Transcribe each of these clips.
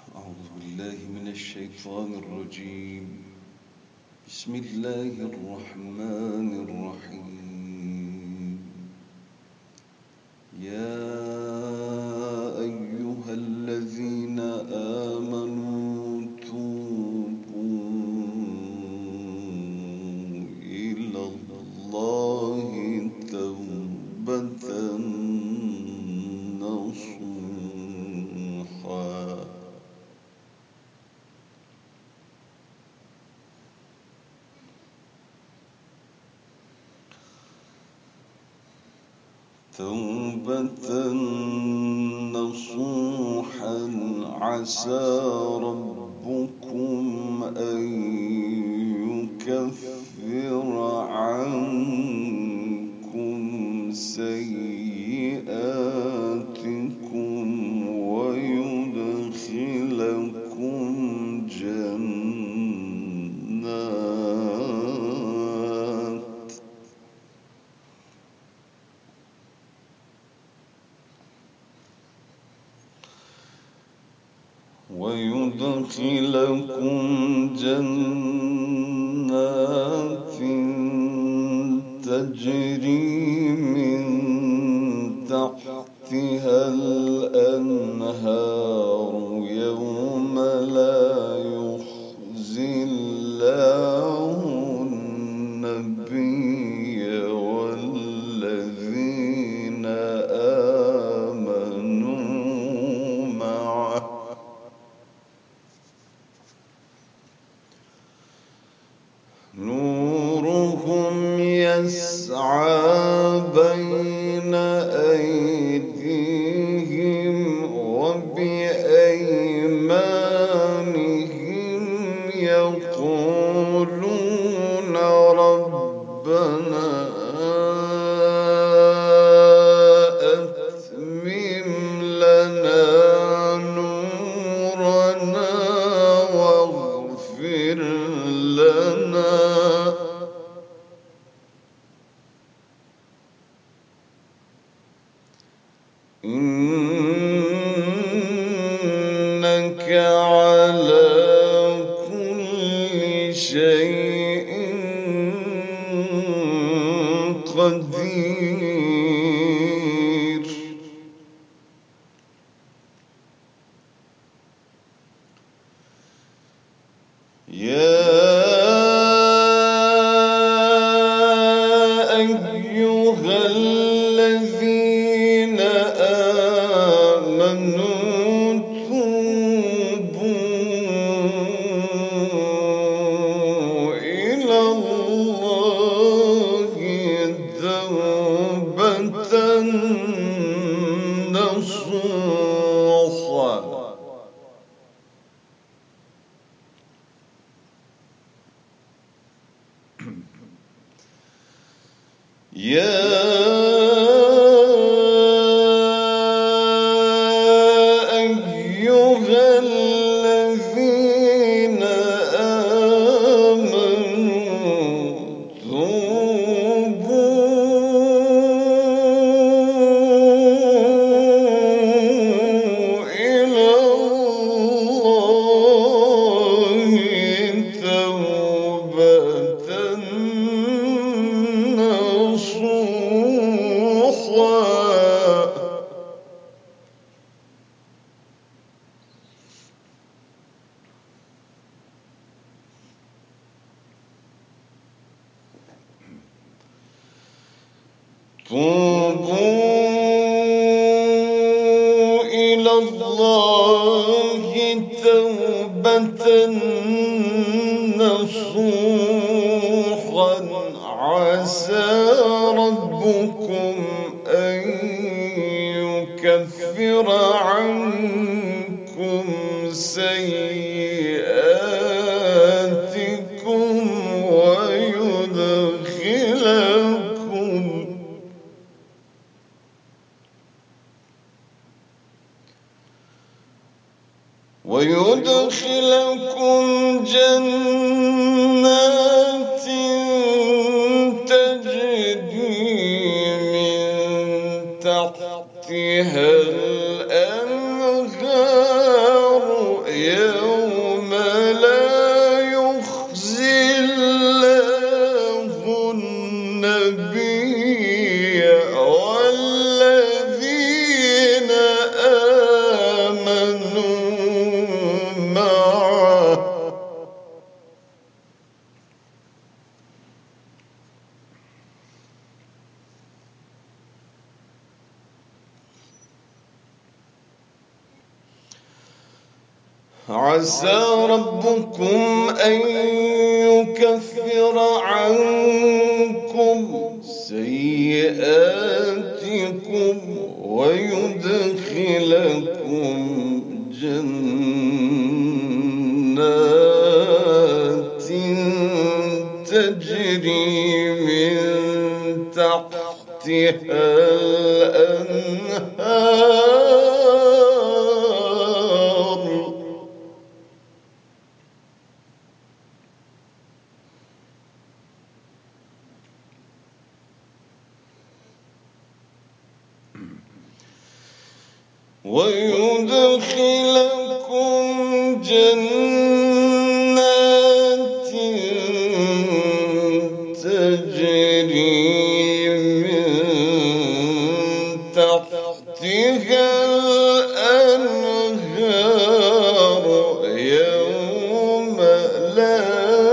أعوذ بالله من الشيطان الرجيم. بسم الله الرحمن الرحيم. يا أيها الذين آمنوا توبوا إلى الله توبة نصوحا عسى ربكم أن يكفر عنكم سيئاتكم ويدخلكم جنات تجري من تحتها الأنهار يوم لا يخزي الله النبي والذين آمنوا معه نورهم يسعى بين أيديهم وبأيمانهم يقولون ربنا أتمم لنا نورنا واغفر لنا إنك على كل شيء قدير. يا أيها الذين آمنوا توبوا إلى الله توبة نصوحا يا أيها الذين آمنوا توبوا إلى الله توبة توبوا إلى الله توبة نصوحا عسى ربكم أن يكفر عنكم سيئاتكم ويدخلكم جنات تجري من تحتها الأنهار عسى ربكم أن يكفر عنكم سيئاتكم ويدخلكم جنات تجري من تحتها الأنهار ويدخلكم جنات تجري من تحتها الأنهار يوم لا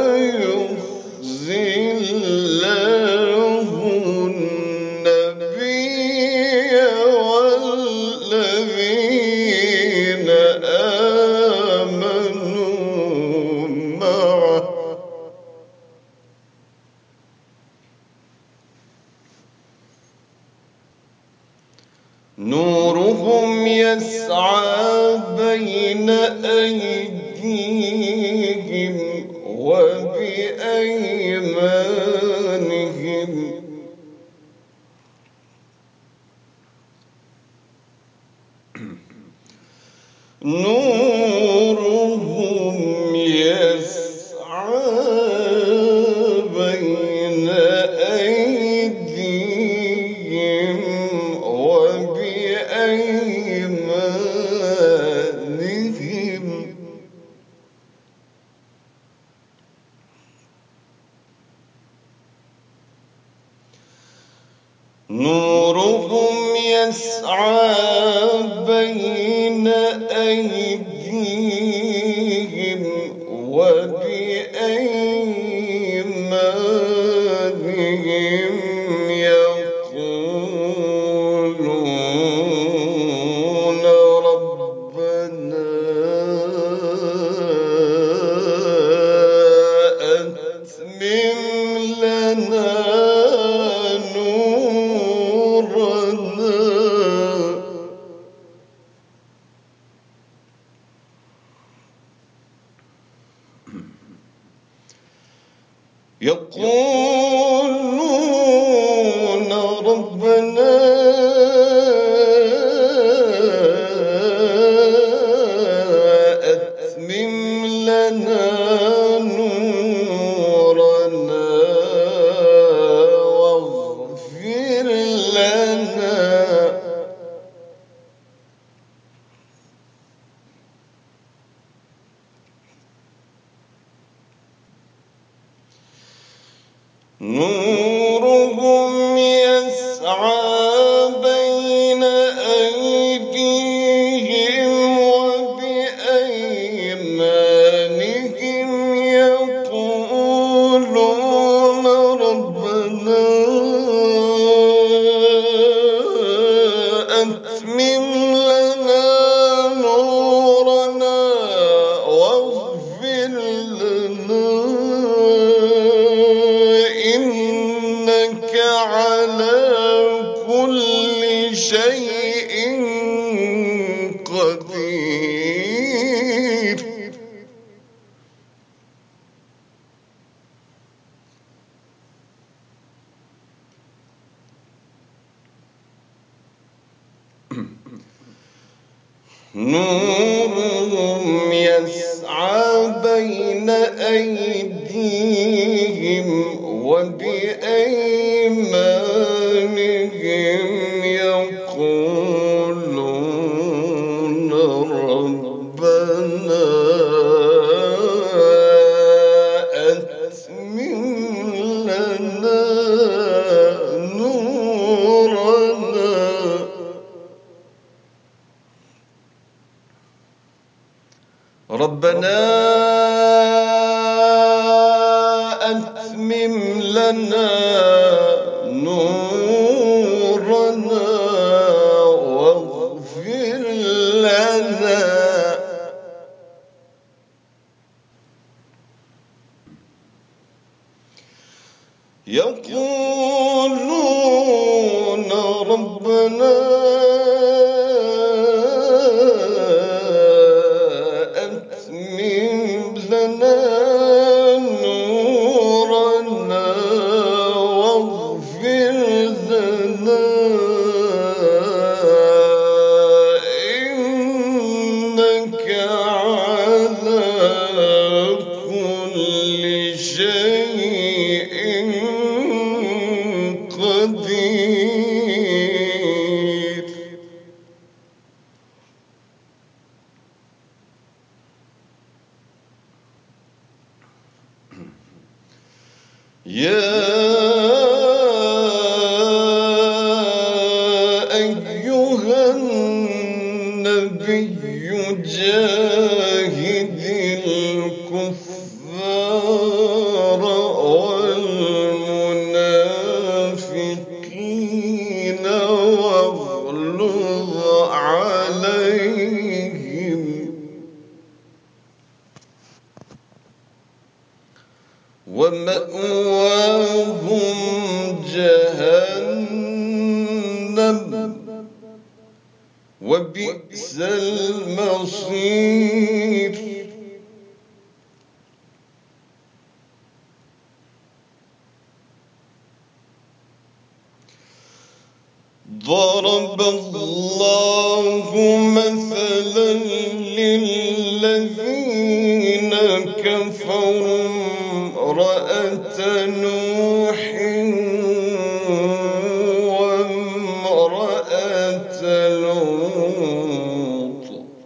يخزي الله النبي والذين آمنوا معه نورهم يسعى بين أيديهم وبأيمانهم نورهم يسعى بين أيديهم وبأيمانهم نورهم يسعى بين أيديهم وبأيمانهم يقولون ربنا أتمم لنا نورنا يقولون ربنا أتمم لنا نورنا واغفر لنا نورهم يسعى بين أيديهم وبأيمانهم يقولون ربنا أتمم لنا نورنا واغفر لنا إنك على كل شيء قدير نورهم يسعى بين أيديهم وبأيمانهم يقولون ربنا أتمم لنا نورنا ربنا أتمم لنا نورنا واغفر لنا يقولون ربنا أتمم لنا نورنا واغفر لنا إنك على كل شيء قدير. يا أيها النبي جاهد الكفار والمنافقين واغلظ عليهم ومأواهم جهنم وبئس المصير. ضرب الله مثلا للذين كفروا امرأة نوح وامرأة لوط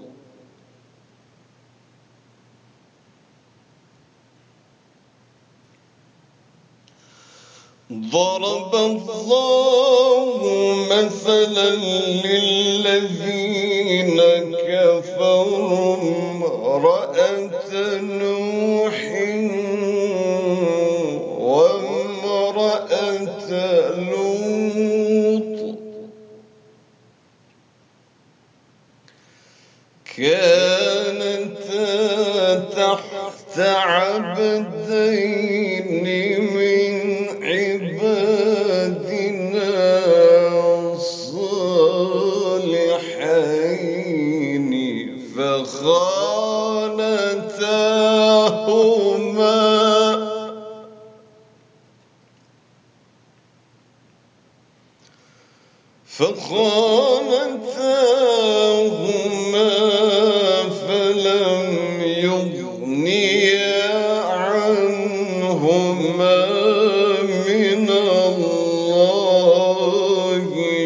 ضرب الله مثلا للذين كفروا امرأة نوح وامرأة لوط كانتا تحت عبدين من عبادنا صالحين فخانتاهما فلم يغنيا عنهما من الله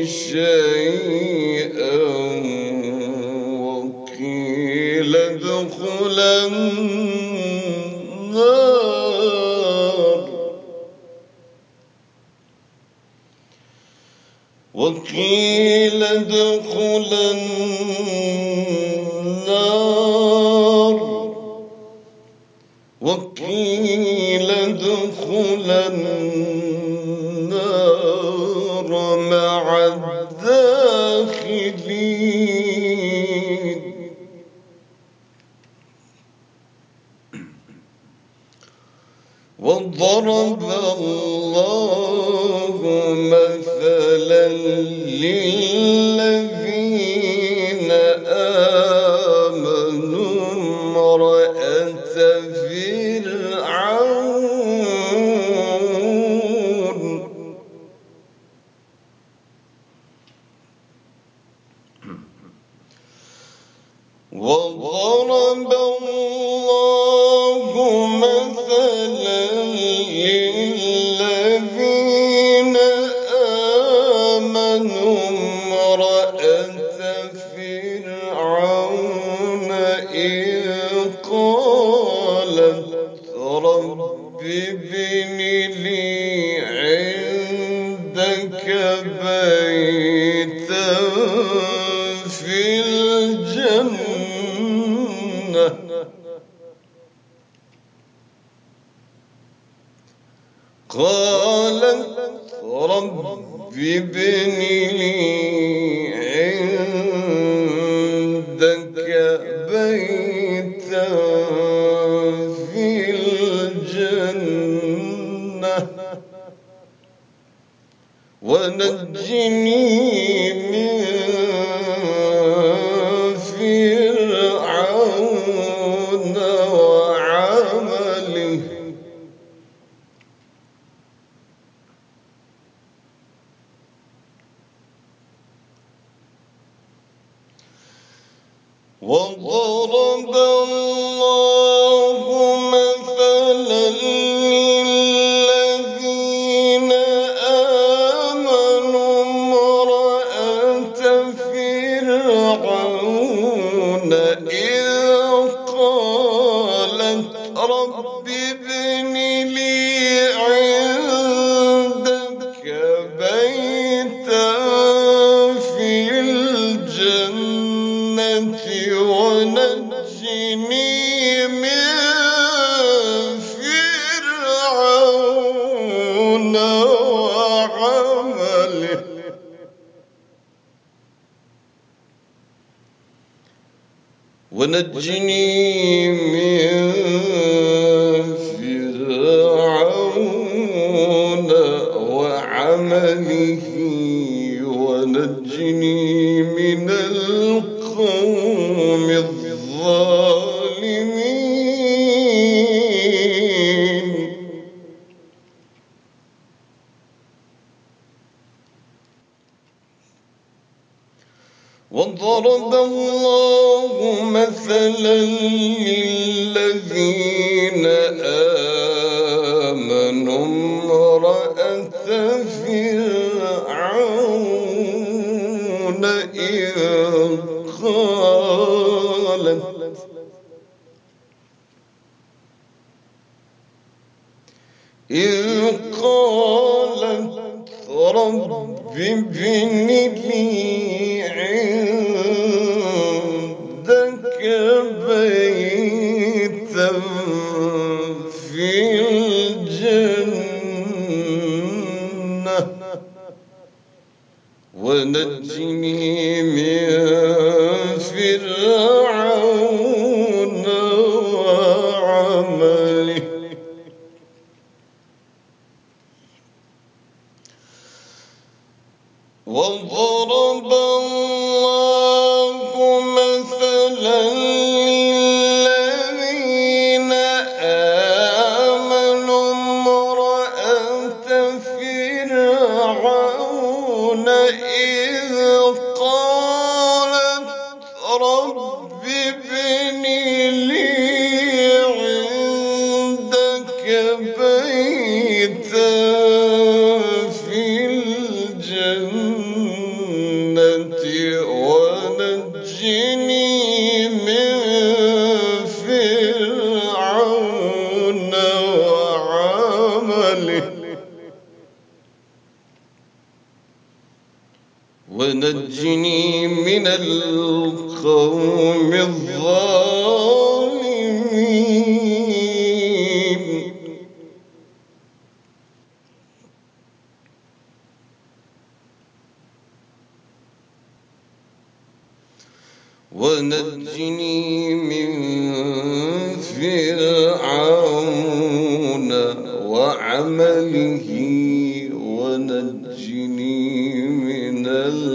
شيئا وقيل ادخلا النار وقيل ادخلا النار وقيل ادخلا النار مع الداخلين. وضرب الله مثلا للذين آمنوا امرأة فرعون وضرب الله مثلا للذين آمنوا امرأة فرعون إذ قالت رب ابن لي عندك بيتا في الجنة قالت رب ابن لي عندك بيتا في الجنة ونجني من فرعون وعمله وضرب الله مثلا للذين آمنوا امرأة فرعون إذ قالت رب ابن لي عندك بيتا في الجنة ونجني من فرعون وعمله ونجني من فرعون وعمله ونجني من القوم الظالمين وضرب الله مثلا للذين آمنوا امرأة فرعون إذ قالت رب ابن لي عندك بيتا في الجنة ونجني من فرعون وعمله وضرب الله مثلا للذين آمنوا امرأة فرعون إذ قالت رب ابن لي عندك بيتا في الجنة ونجني من فرعون وعمله ونجني من القوم الظالمين ونجني من فرعون وعمله ونجني من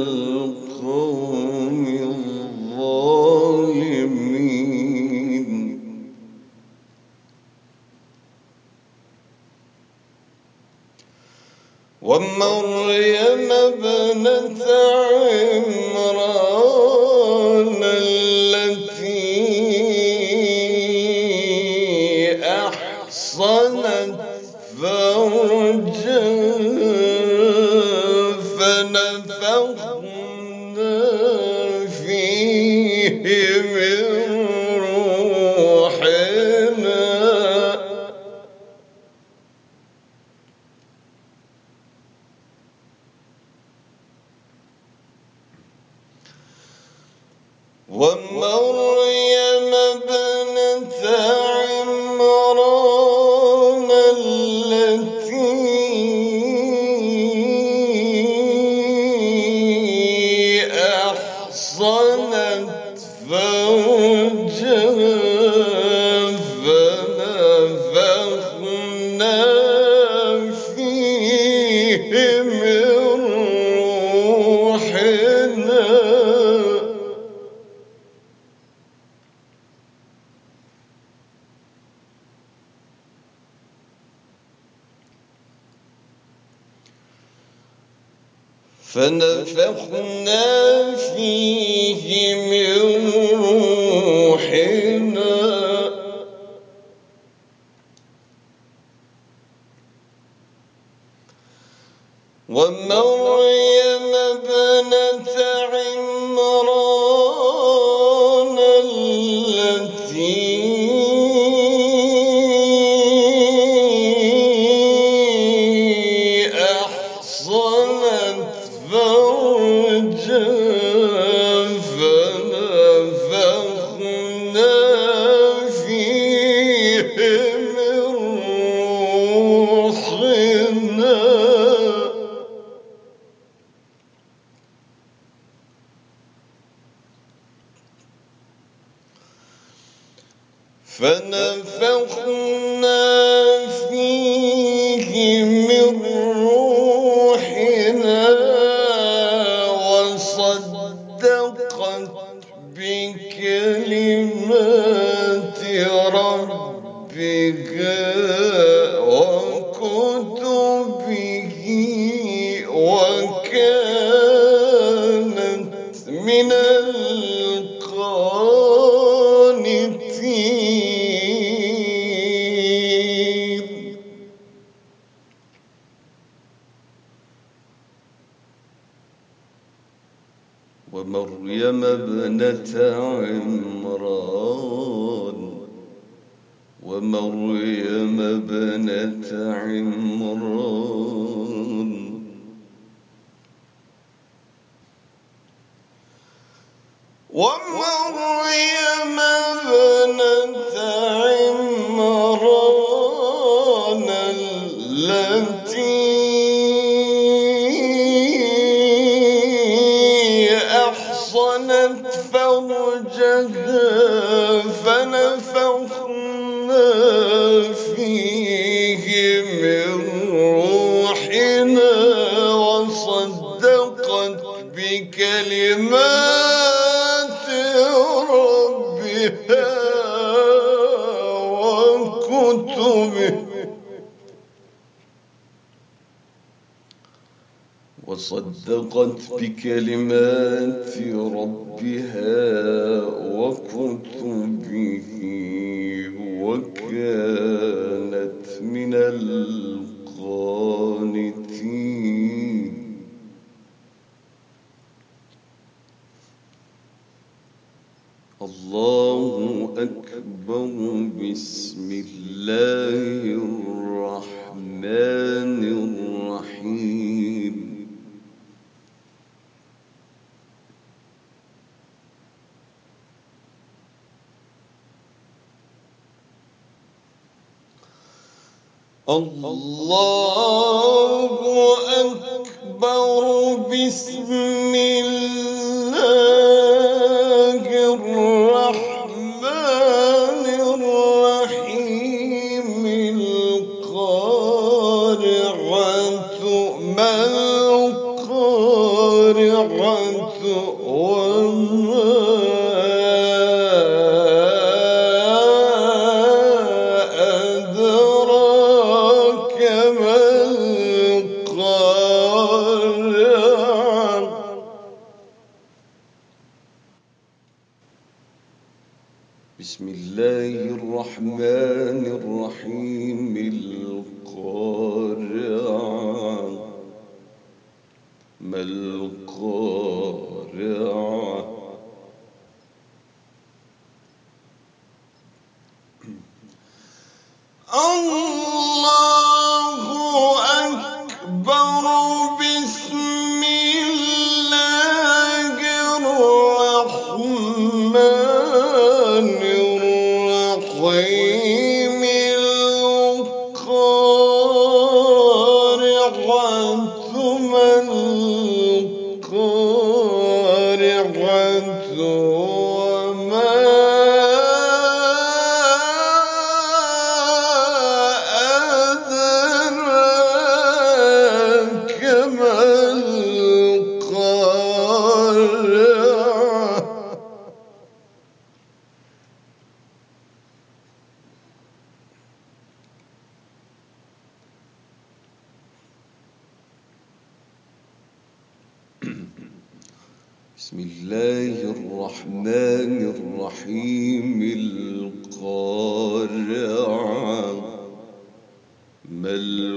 القوم الظالمين ومريم ابنة عمران التي أحصنت فرجها فنفخنا فيه من روحنا ومريم ابنة عمران التي أحصنت فرجها فنفخنا فيه من فنفخنا فيه من روحنا ومريم ابنة عمران التي أحصنت فرجها فنفخنا فيه من روحنا فنفخنا فيه من روحنا وصدقت بكلمات ربها وكتبه وكانت من القانتين ومريم ابنة عمران ومريم ابنة عمران ومريم ابنة عمران التي أحصنت فرجها فنفخنا فيه من روحنا وصدقت بكلمات ربها وكتبه وصدقت بكلمات ربها وكتبه وكانت من القانتين الله أكبر بسم الله الرحمن الرحيم الله أكبر بسم الله الرحمن الرحيم القارعة ما القارعة وما أدراك ما القارعة بسم الله الرحمن الرحيم القارعة ما القارعة الله أكبر بسم الله الرحمن الرحيم القارعة ما القارعة وما بسم الله الرحمن الرحيم. القارعة. ما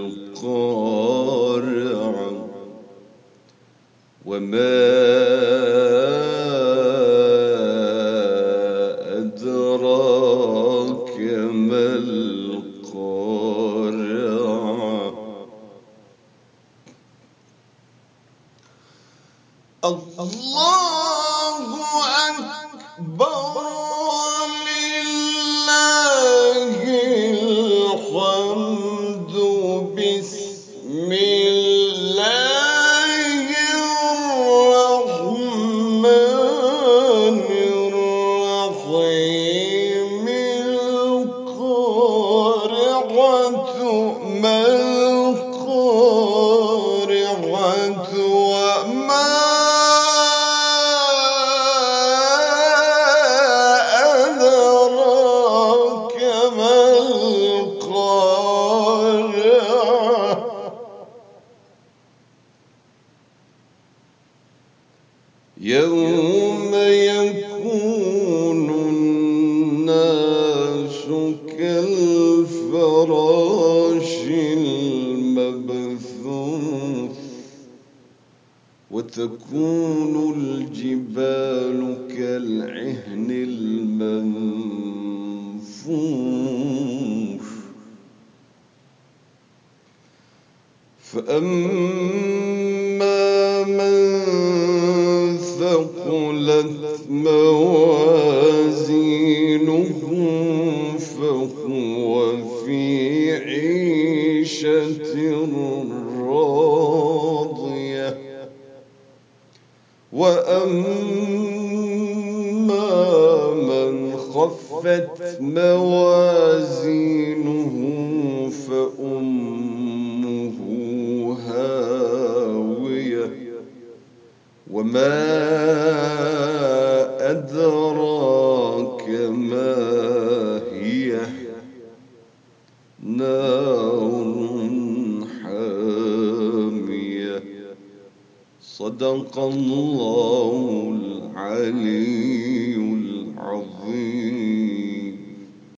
القارعة؟ وما أدراك ما القارعة؟ الله أكبر ولله الحمد. بسم الله الرحمن الرحيم. القارعة. ما القارعة؟ وما أدراك ما القارعة؟ يوم يكون الناس كالفراش المبثوث وتكون الجبال كالعهن المنفوش. فأما من ثقلت موازينه فهو في عيشة راضية. وأما من خفت موازينه فأمه هاوية. وما أدراك ما هي. نار حامية. صدق الله العلي العظيم.